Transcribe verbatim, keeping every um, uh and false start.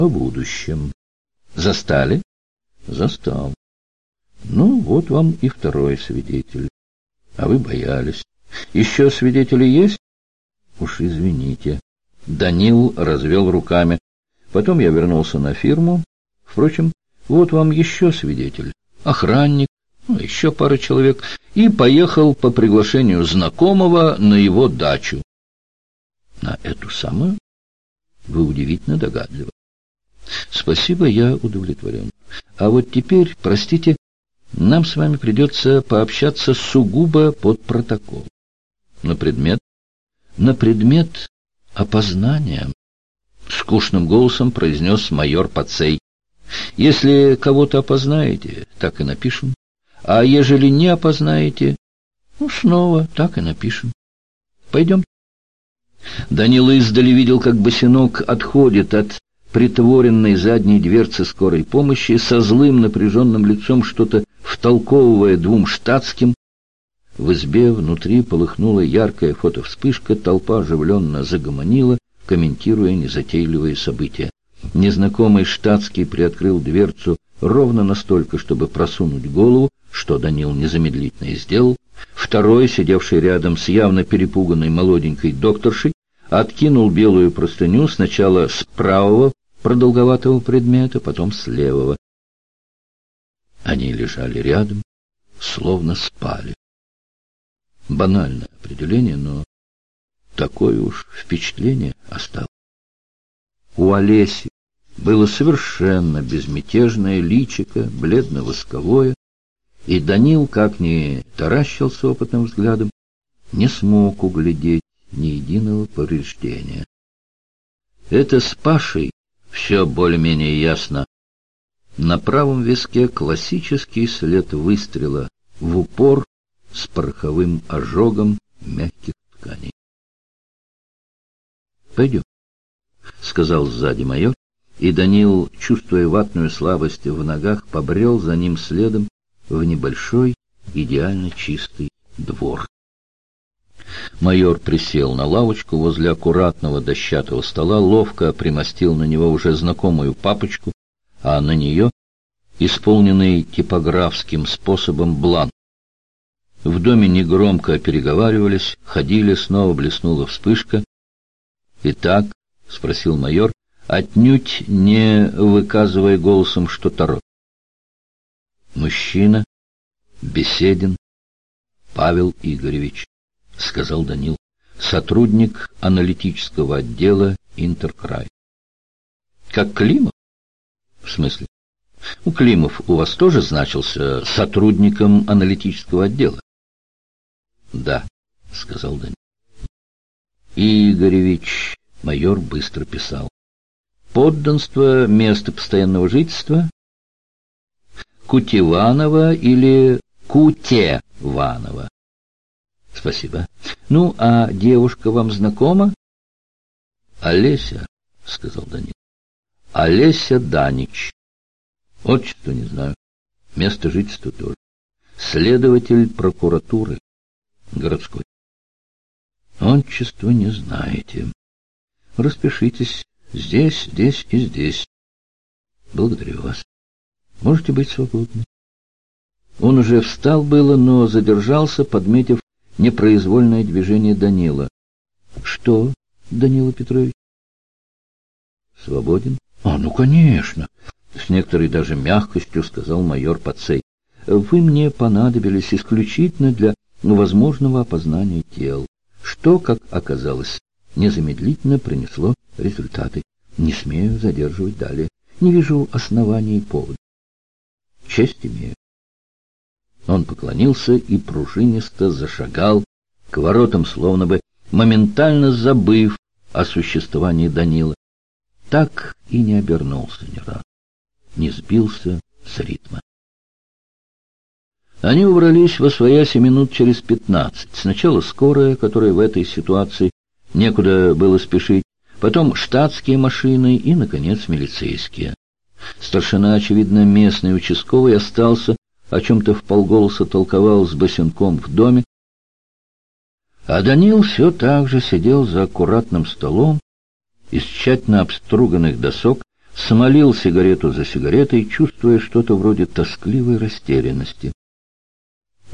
о будущем. Застали? Застал. Ну, вот вам и второй свидетель. А вы боялись. Еще свидетели есть? Уж извините. Данил развел руками. Потом я вернулся на фирму. Впрочем, вот вам еще свидетель. Охранник, ну, еще пара человек. И поехал по приглашению знакомого на его дачу. На эту самую? Вы удивительно догадливы. Спасибо, я удовлетворен. А вот теперь, простите, нам с вами придется пообщаться сугубо под протокол. На предмет? На предмет опознания. Скучным голосом произнес майор Пацей. Если кого-то опознаете, так и напишем. А ежели не опознаете, ну, снова так и напишем. Пойдем. Данила издали видел, как босинок отходит от притворенной задней дверцы скорой помощи, со злым напряженным лицом что-то втолковывая двум штатским. В избе внутри полыхнула яркая фотовспышка, толпа оживленно загомонила, комментируя незатейливые события. Незнакомый штатский приоткрыл дверцу ровно настолько, чтобы просунуть голову, что Данил незамедлительно и сделал. Второй, сидевший рядом с явно перепуганной молоденькой докторшей, откинул белую простыню сначала с правого продолговатого предмета, потом с левого. Они лежали рядом, словно спали. Банальное определение, но такое уж впечатление осталось. У Олеси было совершенно безмятежное личико, бледно-восковое, и Данил, как ни таращился опытным взглядом, не смог углядеть ни единого повреждения. Это с Пашей все более-менее ясно. На правом виске классический след выстрела в упор с пороховым ожогом мягких тканей. «Пойдем», — сказал сзади майор, и Данил, чувствуя ватную слабость в ногах, побрел за ним следом в небольшой, идеально чистый двор. Майор присел на лавочку возле аккуратного дощатого стола, ловко примостил на него уже знакомую папочку, а на нее исполненный типографским способом бланк. В доме негромко переговаривались, ходили, снова блеснула вспышка. «Итак?» — спросил майор, отнюдь не выказывая голосом, что торопит. «Мужчина, беседен, Павел Игоревич», — сказал Данил, сотрудник аналитического отдела «Интеркрай». «Как Климов?» «В смысле? У Климов у вас тоже значился сотрудником аналитического отдела?» «Да», — сказал Данил. «Игоревич», — майор быстро писал. «Подданство, место постоянного жительства? Кутеванова или Кутеванова?» «Спасибо. Ну, а девушка вам знакома?» «Олеся», — сказал Данил. «Олеся Данич. Отчество не знаю. Место жительства тоже. Следователь прокуратуры городской. Отчество не знаете. Распишитесь здесь, здесь и здесь. Благодарю вас. Можете быть свободны». Он уже встал было, но задержался, подметив непроизвольное движение Данила. «Что, Данила Петрович?» «Свободен?» «А, ну, конечно!» С некоторой даже мягкостью сказал майор Пацей. «Вы мне понадобились исключительно для возможного опознания тел, что, как оказалось, незамедлительно принесло результаты. Не смею задерживать далее. Не вижу оснований и повода. Честь имею». Он поклонился и пружинисто зашагал к воротам, словно бы моментально забыв о существовании Данила. Так и не обернулся ни разу, не сбился с ритма. Они убрались восвояси минут через пятнадцать. Сначала скорая, которая в этой ситуации некуда было спешить, потом штатские машины и, наконец, милицейские. Старшина, очевидно, местный участковый, остался, о чем-то вполголоса толковал с босенком в доме, а Данил все так же сидел за аккуратным столом из тщательно обструганных досок, смолил сигарету за сигаретой, чувствуя что-то вроде тоскливой растерянности.